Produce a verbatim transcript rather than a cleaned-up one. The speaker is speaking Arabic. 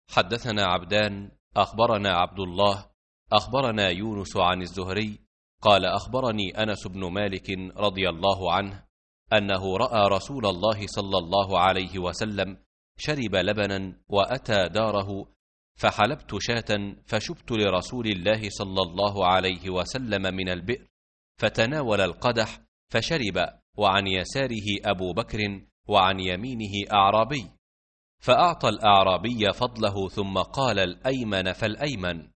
حدثنا عبدان أخبرنا عبد الله أخبرنا يونس عن الزهري قال أخبرني أنس بن مالك رضي الله عنه أنه رأى رسول الله صلى الله عليه وسلم شرب لبنا وأتى داره، فحلبت شاة فشبت لرسول الله صلى الله عليه وسلم من البئر، فتناول القدح فشرب، وعن يساره أبو بكر وعن يمينه أعرابي، فأعطى الأعرابي فضله ثم قال الأيمن فالأيمن،